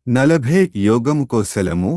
40 యోగము కోసలము.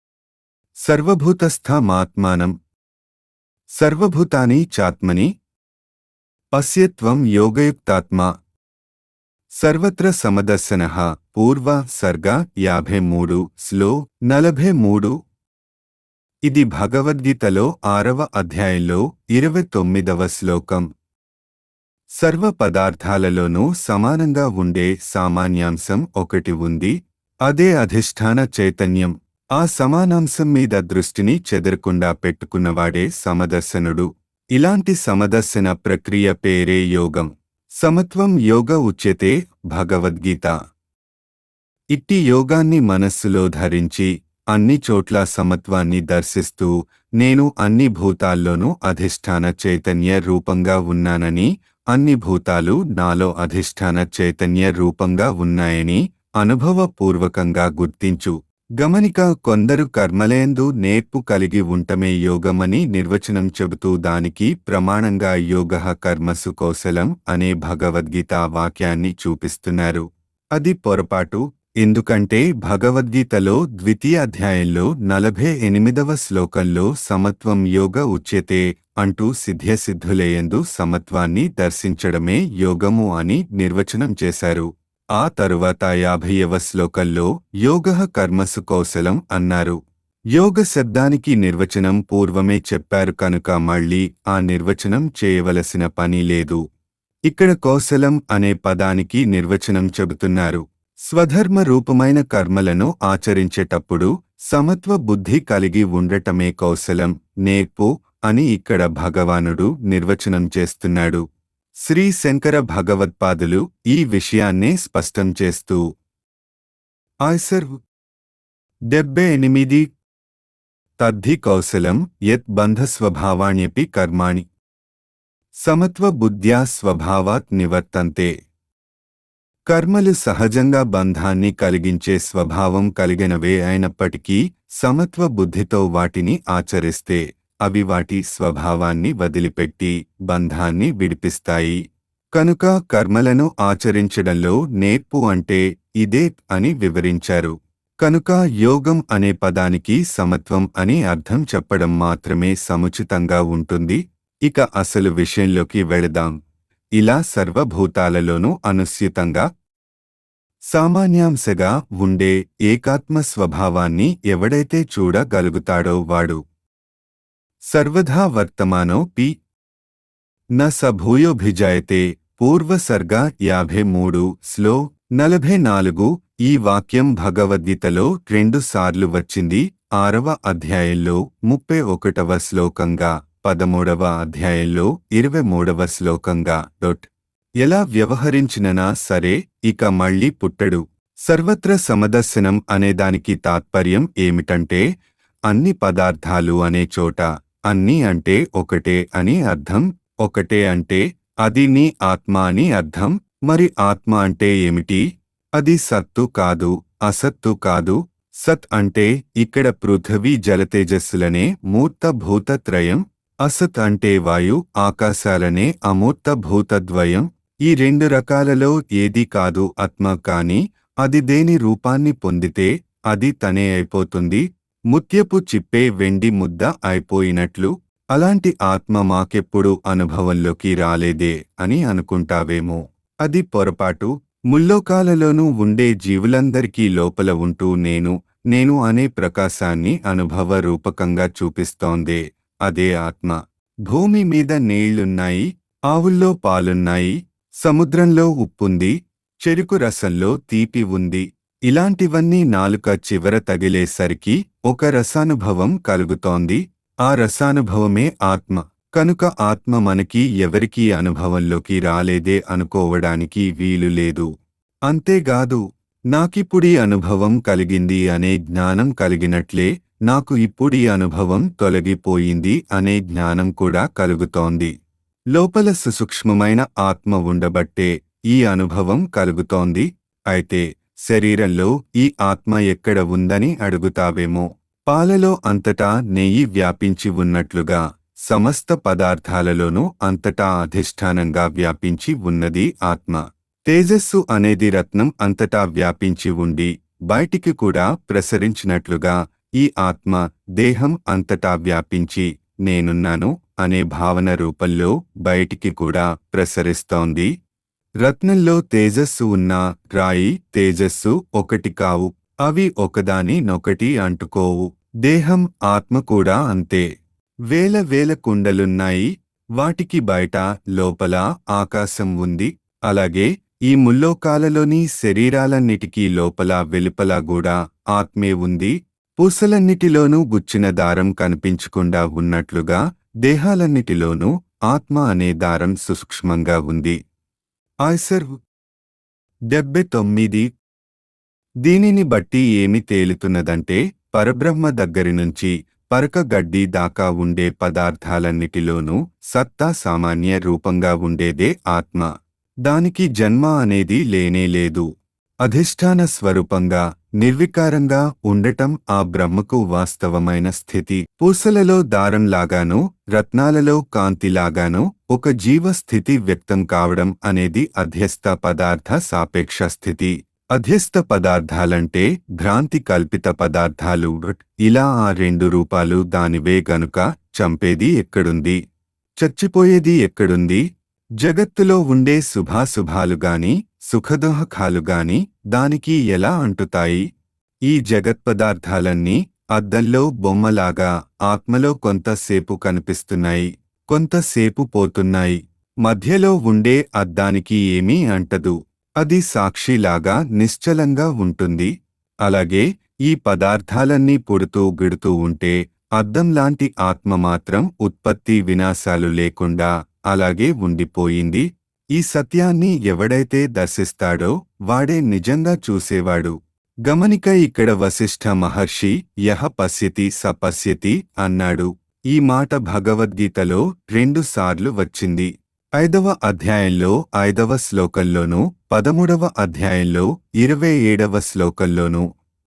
సర్వభూతస్థమాత్మానం సర్వభూతాని చాత్మని పశ్యత్వం యోగయుక్తాత్మా. సర్వత్ర సమదర్శనః. పూర్వ సర్గ 53 స్లో 43. ఇది భగవద్గీతలో 6వ అధ్యాయంలో 29వ శ్లోకం. సర్వ పదార్థాలలోనూ సమానంగా ఉండే సామాన్యాంశం ఒకటి ఉంది. అదే అధిష్టాన చైతన్యం. ఆ సమానాంశం మీద దృష్టిని చెదరకుండా పెట్టుకున్నవాడే సమదర్శనుడు. ఇలాంటి సమదర్శన ప్రక్రియ పేరే యోగం. సమత్వం యోగ ఉచ్యతే. భగవద్గీత. ఇట్టి యోగాన్ని మనస్సులో ధరించి అన్ని చోట్ల సమత్వాన్ని దర్శిస్తూ నేను అన్ని భూతాల్లోనూ అధిష్టాన చైతన్య రూపంగా ఉన్నానని, అన్ని భూతాలు నాలో అధిష్టాన చైతన్య రూపంగా ఉన్నాయని అనుభవపూర్వకంగా గుర్తించు. గమనిక, కొందరు కర్మలేందు నేర్పు కలిగి ఉంటమే యోగమని నిర్వచనం చెబుతూ దానికి ప్రమాణంగా యోగః కర్మసు కౌశలం అనే భగవద్గీత వాక్యాన్ని చూపిస్తున్నారు. అది పొరపాటు. ఎందుకంటే భగవద్గీతలో ద్వితీయ అధ్యాయంలో 48వ శ్లోకంలో సమత్వం యోగ ఉచ్యతే అంటూ సిద్ధ్యసిద్ధులయందు సమత్వాన్ని దర్శించడమే యోగము అని నిర్వచనం చేశారు. ఆ తరువాత 50వ శ్లోకంలో యోగః కర్మసు కౌశలం అన్నారు. యోగ శబ్దానికి నిర్వచనం పూర్వమే చెప్పారు కనుక మళ్ళీ ఆ నిర్వచనం చేయవలసిన పని లేదు. ఇక్కడ కౌశలం అనే పదానికి నిర్వచనం చెబుతున్నారు. స్వధర్మ రూపమైన కర్మలను ఆచరించేటప్పుడు సమత్వ బుద్ధి కలిగి ఉండటమే కౌశలం, నేర్పు అని ఇక్కడ భగవానుడు నిర్వచనం చేస్తున్నాడు. శ్రీ శంకర భగవత్పాదులు ఈ విషయాన్నే స్పష్టం చేస్తూ ఆయ్సర్ 78 తద్ధి కౌశలం యత్ బంధస్వభావాణ్యపి కర్మాణి సమత్వ బుద్ధ్యా స్వభావాత్ నివర్తంతే. కర్మలు సహజంగా బంధాన్ని కలిగించే స్వభావం కలిగినవే అయినప్పటికీ సమత్వ బుద్ధితో వాటిని ఆచరిస్తే అవి వాటి స్వభావాన్ని వదిలిపెట్టి బంధాన్ని విడిపిస్తాయి. కనుక కర్మలను ఆచరించడంలో నేర్పు అంటే ఇదే అని వివరించారు. కనుక యోగం అనే పదానికి సమత్వం అని అర్థం చెప్పడం మాత్రమే సముచితంగా ఉంటుంది. ఇక అసలు విషయంలోకి వెళదాం. ఇలా సర్వభూతాలలోనూ అనుస్యూతంగా సామాన్యాంశగా ఉండే ఏకాత్మ స్వభావాన్ని ఎవడైతే చూడగలుగుతాడో వాడు సర్వధా వర్తమానో పి న సభూయోభిజాయతే. పూర్వ సర్గ 53 స్లో 44. ఈ వాక్యం భగవద్గీతలో 2 సార్లు వచ్చింది. 6వ అధ్యాయంలో 31వ శ్లోకంగా, 13వ అధ్యాయంలో 23వ శ్లోకంగా. ఎలా వ్యవహరించిననా సరే ఇక మళ్ళీ పుట్టడు. సర్వత్ర సమదర్శనం అనేదానికి తాత్పర్యం ఏమిటంటే అన్ని పదార్థాలు అనే చోట అన్ని అంటే ఒకటే అని అర్థం. ఒకటే అంటే అది నీ ఆత్మ అని అర్థం. మరి ఆత్మ అంటే ఏమిటి? అది సత్తు కాదు, అసత్తు కాదు. సత్ అంటే ఇక్కడ పృథివీ జలతేజస్సులనే మూర్త భూతత్రయం. అసత్ అంటే వాయు ఆకాశాలనే అమూర్త భూతద్వయం. ఈ 2 రకాలలో ఏదీ కాదు ఆత్మ. కాని అది దేని రూపాన్ని పొందితే అది తనే అయిపోతుంది. ముత్యపు చిప్పే వెండి ముద్ద అయిపోయినట్లు. అలాంటి ఆత్మ మాకెప్పుడు అనుభవంలోకి రాలేదే అని అనుకుంటావేమో. అది పొరపాటు. ముల్లోకాలలోనూ ఉండే జీవులందరికీ లోపల ఉంటూ నేను అనే ప్రకాశాన్ని అనుభవ రూపకంగా చూపిస్తోందే అదే ఆత్మ. భూమి మీద నీళ్లున్నాయి, ఆవుల్లో పాలున్నాయి, సముద్రంలో ఉప్పుంది, చెరుకు రసంలో తీపి ఉంది. ఇలాంటివన్నీ నాలుక చివర తగిలేసరికి ఒక రసానుభవం కలుగుతోంది. ఆ రసానుభవమే ఆత్మ. కనుక ఆత్మ మనకి ఎవరికీ అనుభవంలోకి రాలేదే అనుకోవడానికి వీలు లేదు. అంతేగాదు, నాకిప్పుడీ అనుభవం కలిగింది అనే జ్ఞానం కలిగినట్లే నాకు ఇప్పుడీ అనుభవం తొలగిపోయింది అనే జ్ఞానం కూడా కలుగుతోంది. లోపల సుసూక్ష్మమైన ఆత్మ ఉండబట్టే ఈ అనుభవం కలుగుతోంది. అయితే శరీరంలో ఈ ఆత్మ ఎక్కడ ఉందని అడుగుతావేమో. పాలలో అంతటా నెయ్యి వ్యాపించి ఉన్నట్లుగా సమస్త పదార్థాలలోనూ అంతటా అధిష్టానంగా వ్యాపించి ఉన్నది ఆత్మ. తేజస్సు అనేది రత్నం అంతటా వ్యాపించి ఉండి బయటికి కూడా ప్రసరించినట్లుగా ఈ ఆత్మ దేహం అంతటా వ్యాపించి నేనున్నాను అనే భావన రూపంలో బయటికి కూడా ప్రసరిస్తోంది. రత్నంలో తేజస్సు ఉన్నా రాయి తేజస్సు ఒకటి కావు. అవి ఒకదానినొకటి అంటుకోవు. దేహం ఆత్మ కూడా అంతే. వేల వేల కుండలున్నాయి. వాటికి బయట లోపల ఆకాశం ఉంది. అలాగే ఈ ముల్లోకాలలోని శరీరాలన్నిటికీ లోపల వెలుపల కూడా ఆత్మే ఉంది. పూసలన్నిటిలోనూ గుచ్చిన దారం కనిపించకుండా ఉన్నట్లుగా దేహాలన్నిటిలోనూ ఆత్మ అనే దారం సూక్ష్మంగా ఉంది. ఆయ్సర్ 79. దీనిని బట్టి ఏమి తేలుతున్నదంటే పరబ్రహ్మ దగ్గరి నుంచి పరక గడ్డి దాకా ఉండే పదార్థాలన్నిటిలోనూ సత్తా సామాన్య రూపంగా ఉండేదే ఆత్మ. దానికి జన్మ అనేది లేనేలేదు. అధిష్టాన స్వరూపంగా నిర్వికారంగా ఉండటం ఆ బ్రహ్మకు వాస్తవమైన స్థితి. పూసలలో దారంలాగానూ రత్నాలలో కాంతిలాగానూ ఒక జీవస్థితి వ్యక్తం కావడం అనేది అధ్యస్థ పదార్థ సాపేక్ష స్థితి. అధ్యస్థ పదార్థాలంటే భ్రాంతి కల్పిత పదార్థాలు. ఇలా ఆ రెండు రూపాలు దానివే గనుక చంపేది ఎక్కడుంది, చచ్చిపోయేది ఎక్కడుంది? జగత్తులో ఉండే శుభాశుభాలుగాని సుఖదుఃఖాలుగాని దానికి ఎలా అంటుతాయి? ఈ జగత్పదార్థాలన్నీ అద్దంలో బొమ్మలాగా ఆత్మలో కొంతసేపు కనిపిస్తున్నాయి, కొంతసేపు పోతున్నాయి. మధ్యలో ఉండే అద్దానికి ఏమీ అంటదు. అది సాక్షిలాగా నిశ్చలంగా ఉంటుంది. అలాగే ఈ పదార్థాలన్నీ పుడుతూ గిడుతూ ఉంటే అద్దంలాంటి ఆత్మ మాత్రం ఉత్పత్తి వినాశాలు లేకుండా అలాగే ఉండిపోయింది. ఈ సత్యాన్ని ఎవడైతే దర్శిస్తాడో వాడే నిజంగా చూసేవాడు. గమనిక, ఇక్కడ వశిష్ఠ మహర్షి యహ పశ్యతి స పశ్యతి అన్నాడు. ఈ మాట భగవద్గీతలో 2 సార్లు వచ్చింది. 5వ అధ్యాయంలో 5వ శ్లోకంలోనూ 13వ అధ్యాయంలో 27వ శ్లోకంలోనూ.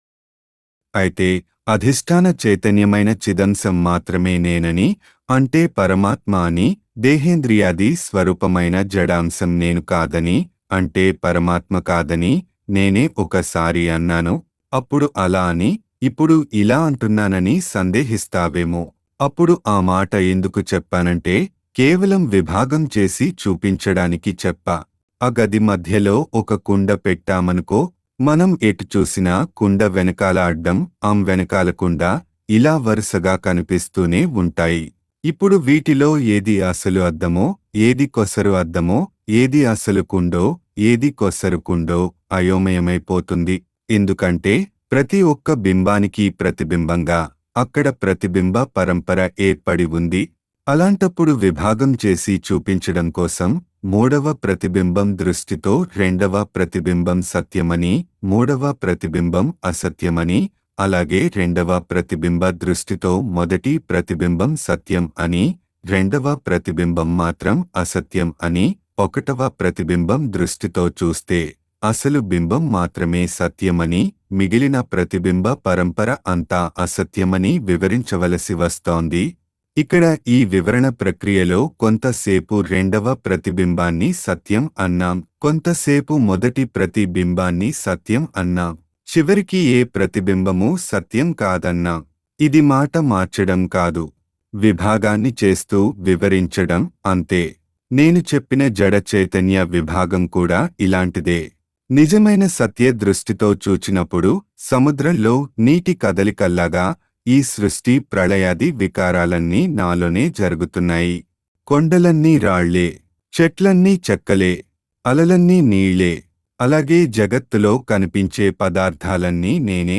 అయితే అధిష్టాన చైతన్యమైన చిదంశం మాత్రమే నేనని, అంటే పరమాత్మ అని, దేహేంద్రియాది స్వరూపమైన జడాంశం నేను కాదని, అంటే పరమాత్మ కాదని నేనే ఒకసారి అన్నాను. అప్పుడు అలా అని ఇప్పుడు ఇలా అంటున్నానని సందేహిస్తావేమో. అప్పుడు ఆ మాట ఎందుకు చెప్పానంటే కేవలం విభాగం చేసి చూపించడానికి చెప్పా. ఆ గది మధ్యలో ఒక కుండ పెట్టామనుకో, మనం ఎటు చూసినా కుండ వెనకాల అడ్డం, వెనకాల కుండ ఇలా వరుసగా కనిపిస్తూనే ఉంటాయి. ఇప్పుడు వీటిలో ఏది అసలు అద్దమో, ఏది కొసరు అద్దమో, ఏది అసలు కుండో, ఏది కొసరు కుండో అయోమయమైపోతుంది. ఎందుకంటే ప్రతి ఒక్క బింబానికి ప్రతిబింబంగా అక్కడ ప్రతిబింబ పరంపర ఏర్పడి ఉంది. అలాంటప్పుడు విభాగం చేసి చూపించడం కోసం మూడవ ప్రతిబింబం దృష్టితో రెండవ ప్రతిబింబం సత్యమని, మూడవ ప్రతిబింబం అసత్యమని, అలాగే రెండవ ప్రతిబింబ దృష్టితో మొదటి ప్రతిబింబం సత్యం అని, రెండవ ప్రతిబింబం మాత్రం అసత్యం అని, ఒకటవ ప్రతిబింబం దృష్టితో చూస్తే అసలు బింబం మాత్రమే సత్యమని, మిగిలిన ప్రతిబింబ పరంపర అంతా అసత్యమని వివరించవలసి వస్తోంది. ఇక్కడ ఈ వివరణ ప్రక్రియలో కొంతసేపు రెండవ ప్రతిబింబాన్ని సత్యం అన్నాం, కొంతసేపు మొదటి ప్రతిబింబాన్ని సత్యం అన్నాం, చివరికి ఏ ప్రతిబింబము సత్యం కాదన్నాం. ఇది మాట మార్చడం కాదు, విభాగాన్ని చేస్తూ వివరించడం అంతే. నేను చెప్పిన జడ చైతన్య విభాగం కూడా ఇలాంటిదే. నిజమైన సత్య దృష్టితో చూచినప్పుడు సముద్రంలో నీటి కదలికల్లాగా ఈ సృష్టి ప్రళయాది వికారాలన్నీ నాలోనే జరుగుతున్నాయి. కొండలన్నీ రాళ్లే, చెట్లన్నీ చెక్కలే, అలలన్నీ నీళ్లే. అలాగే జగత్తులో కనిపించే పదార్థాలన్నీ నేనే.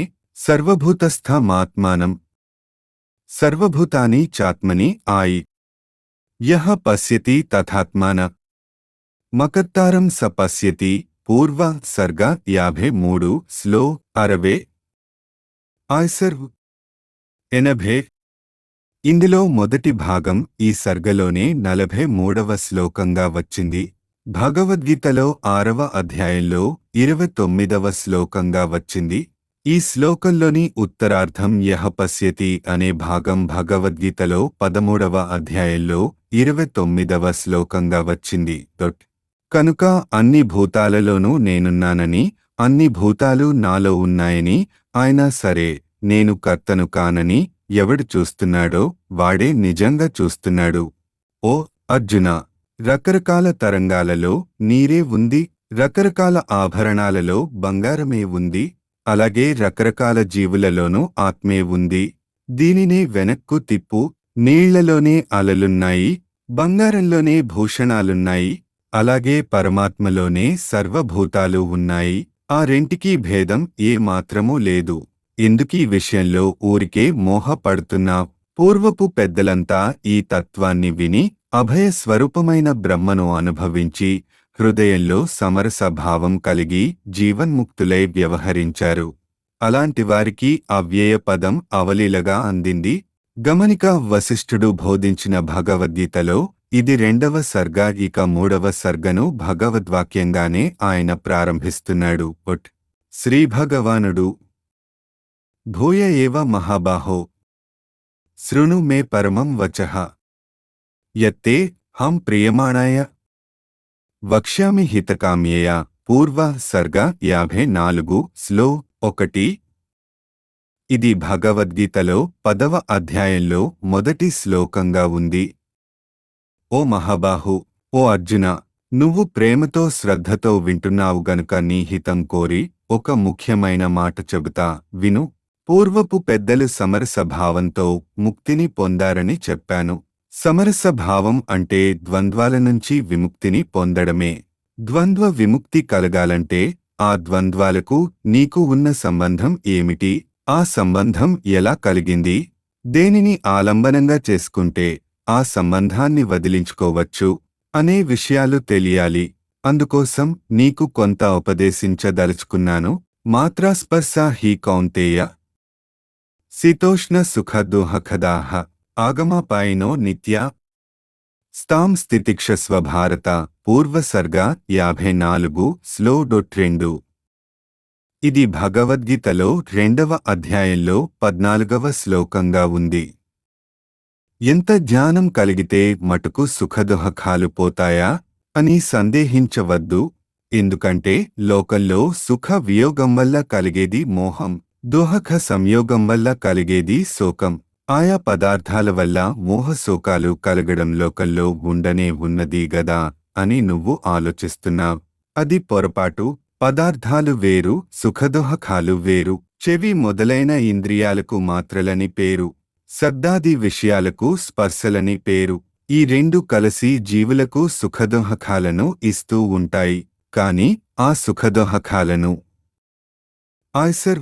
సర్వభూతస్థమాత్మానం సర్వభూతాని చాత్మని ఆయి. యః పశ్యతి తథాత్మాన మకర్తారం స పశ్యతి. పూర్వ సర్గ 53 స్లో 60. ఆయ్సర్ 80. ఇందులో మొదటి భాగం ఈ సర్గలోనే 43వ శ్లోకంగా వచ్చింది. భగవద్గీతలో 6వ అధ్యాయంలో 29వ శ్లోకంగా వచ్చింది. ఈ శ్లోకంలోని ఉత్తరార్థం యః పశ్యతి అనే భాగం భగవద్గీతలో 13వ అధ్యాయంలో 29వ శ్లోకంగా వచ్చింది. కనుక అన్ని భూతాలలోనూ నేనున్నానని, అన్ని భూతాలు నాలో ఉన్నాయని, అయినా సరే నేను కర్తను కానని ఎవడు చూస్తున్నాడో వాడే నిజంగా చూస్తున్నాడు. ఓ అర్జున, రకరకాల తరంగాలలో నీరే ఉంది, రకరకాల ఆభరణాలలో బంగారమే ఉంది, అలాగే రకరకాల జీవులలోనూ ఆత్మే ఉంది. దీనినే వెనక్కు తిప్పు. నీళ్లలోనే అలలున్నాయి, బంగారంలోనే భూషణాలున్నాయి, అలాగే పరమాత్మలోనే సర్వభూతాలు ఉన్నాయి. ఆ రెంటికీ భేదం ఏ మాత్రమూ లేదు. ఎందుకీ విషయంలో ఊరికే మోహపడుతున్నావ్? పూర్వపు పెద్దలంతా ఈ తత్వాన్ని విని అభయ స్వరూపమైన బ్రహ్మను అనుభవించి హృదయంలో సమరస భావం కలిగి జీవన్ముక్తులై వ్యవహరించారు. అలాంటివారికి అవ్యయ పదం అవలీలగా అందింది. గమనిక, వశిష్ఠుడు బోధించిన భగవద్గీతలో ఇది 2వ సర్గ. ఇక 3వ సర్గను భగవద్వాక్యంగానే ఆయన ప్రారంభిస్తున్నాడు. శ్రీభగవానుడు భూయ ఏవ మహాబాహో శృణు మే పరమం వచః యత్తే హం ప్రియమాణాయ వక్ష్యామి హితకామ్యేయ. పూర్వ సర్గ 54 స్లో 1. ఇది భగవద్గీతలో 10వ అధ్యాయంలో మొదటి శ్లోకంగా ఉంది. ఓ మహాబాహు, ఓ అర్జున, నువ్వు ప్రేమతో శ్రద్ధతో వింటున్నావు గనుక నీ హితం కోరి ఒక ముఖ్యమైన మాట చెబుతా విను. పూర్వపు పెద్దలు సమరస భావంతో ముక్తిని పొందారని చెప్పాను. సమరస భావం అంటే ద్వంద్వాల నుంచి విముక్తిని పొందడమే. ద్వంద్వ విముక్తి కలగాలంటే ఆ ద్వంద్వాలకు నీకు ఉన్న సంబంధం ఏమిటి? ఆ సంబంధం ఎలా కలిగింది? దేనిని ఆలంబనంగా చేసుకుంటే ఆ సంబంధాన్ని వదిలించుకోవచ్చు అనే విషయాలు తెలియాలి. అందుకోసం నీకు కొంత ఉపదేశించదలుచుకున్నాను. మాత్రాస్పర్శ హి కౌంతేయ శీతోష్ణ సుఖ దుఃఖదాః ఆగమపాయినో నిత్య స్తాం స్థితిక్షస్వ భారత. పూర్వ సర్గ 54 స్లో 2. ఇది భగవద్గీతలో 2వ అధ్యాయంలో 14వ శ్లోకంగా ఉంది. ఎంత జ్ఞానం కలిగితే మటుకు సుఖదుఃఖాలు పోతాయా అని సందేహించవద్దు. ఎందుకంటే లోకంలో సుఖ వియోగం వల్ల కలిగేది మోహం, దుఃఖ సంయోగం వల్ల కలిగేది శోకం. ఆయా పదార్థాల వల్ల మోహశోకాలు కలగడం లోకంలో ఉండనే ఉన్నది గదా అని నువ్వు ఆలోచిస్తున్నావ్. అది పొరపాటు. పదార్థాలు వేరు, సుఖదుఃఖాలు వేరు. చెవి మొదలైన ఇంద్రియాలకు మాత్రలని పేరు, శబ్దాది విషయాలకు స్పర్శలని పేరు. ఈ రెండు కలిసి జీవులకు సుఖదుఃఖాలను ఇస్తూ ఉంటాయి. కాని ఆ సుఖదుఃఖాలను ఆయ్సర్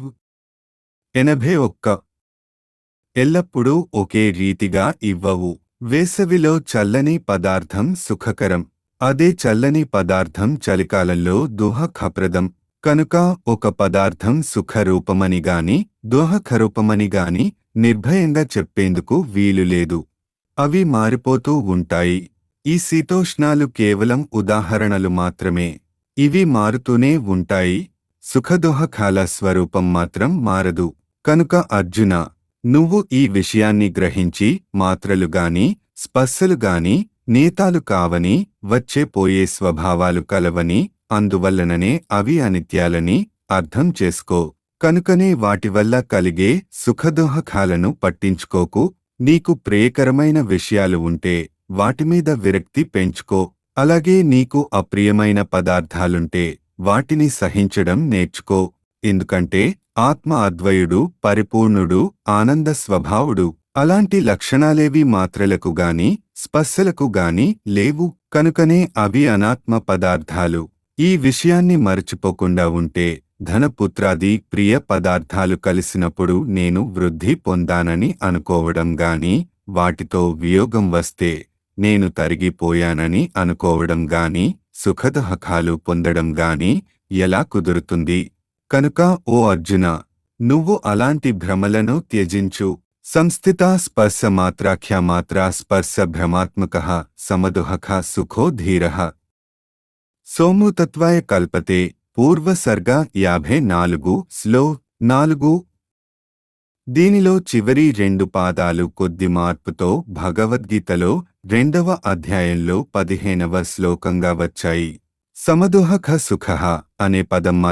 81 ఎల్లప్పుడూ ఒకే రీతిగా ఇవ్వవు. వేసవిలో చల్లని పదార్థం సుఖకరం, అదే చల్లని పదార్థం చలికాలంలో దుఃఖప్రదం. కనుక ఒక పదార్థం సుఖరూపమని గాని దుఃఖరూపమని గాని నిర్భయంగా చెప్పేందుకు వీలులేదు. అవి మారిపోతూ ఉంటాయి. ఈ శీతోష్ణాలు కేవలం ఉదాహరణలు మాత్రమే. ఇవి మారుతూనే ఉంటాయి. సుఖదుఃఖాల స్వరూపం మాత్రం మారదు. కనుక అర్జున, నువ్వు ఈ విషయాన్ని గ్రహించి మాత్రలు గాని స్పర్శలు గాని నేతాలు కావని, వచ్చే పోయే స్వభావాలు కలవని, అందువల్లననే అవి అనిత్యాలని అర్థం చేసుకో. కనుకనే వాటివల్ల కలిగే సుఖదుఃఖాలను పట్టించుకోకు. నీకు ప్రియకరమైన విషయాలు ఉంటే వాటిమీద విరక్తి పెంచుకో. అలాగే నీకు అప్రియమైన పదార్థాలుంటే వాటిని సహించడం నేర్చుకో. ఎందుకంటే ఆత్మ అద్వయుడు, పరిపూర్ణుడు, ఆనంద స్వభావుడు. అలాంటి లక్షణాలేవి మాత్రలకు గాని స్పర్శలకు గాని లేవు. కనుకనే అవి అనాత్మ పదార్థాలు. ఈ విషయాన్ని మరచిపోకుండా ఉంటే ధనపుత్రాది ప్రియ పదార్థాలు కలిసినప్పుడు నేను వృద్ధి పొందానని అనుకోవడం గాని, వాటితో వియోగం వస్తే నేను తరిగిపోయానని అనుకోవడం గాని, సుఖదుఃఖాలు పొందడం గాని ఎలా కుదురుతుంది? కనుక ఓ అర్జున, నువ్వు అలాంటి భ్రమలను త్యజించు. సంస్థితా స్పర్శ మాత్రాఖ్యా మాత్రా స్పర్శ భ్రమాత్మకః సమదుఃఖ సుఖో ధీరః సోమృతత్వాయ కల్పతే. పూర్వ సర్గ 54 స్లో 4. దీనిలో చివరి 2 పాదాలు కొద్ది మార్పుతో భగవద్గీతలో 2వ అధ్యాయంలో 15వ శ్లోకంగా వచ్చాయి. సమదుఃఖ సుఖః అనే పదం మాత్రం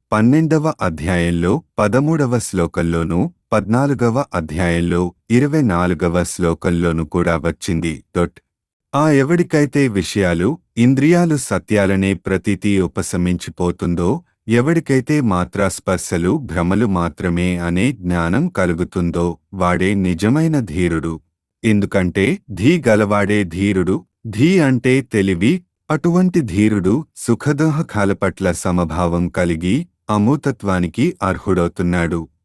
12వ అధ్యాయంలో 13వ శ్లోకంలోనూ 14వ అధ్యాయంలో 24వ శ్లోకంలోనూ కూడా వచ్చింది. ఆ ఎవడికైతే విషయాలు ఇంద్రియాలు సత్యాలనే ప్రతీతి ఉపశమించిపోతుందో, ఎవడికైతే మాత్రాస్పర్శలు భ్రమలు మాత్రమే అనే జ్ఞానం కలుగుతుందో వాడే నిజమైన ధీరుడు. ఎందుకంటే ధీ గలవాడే ధీరుడు. ధీ అంటే తెలివి. అటువంటి ధీరుడు సుఖదుఃఖాల పట్ల సమభావం కలిగి అమూతత్వానికి అర్హుడవుతున్నాడు.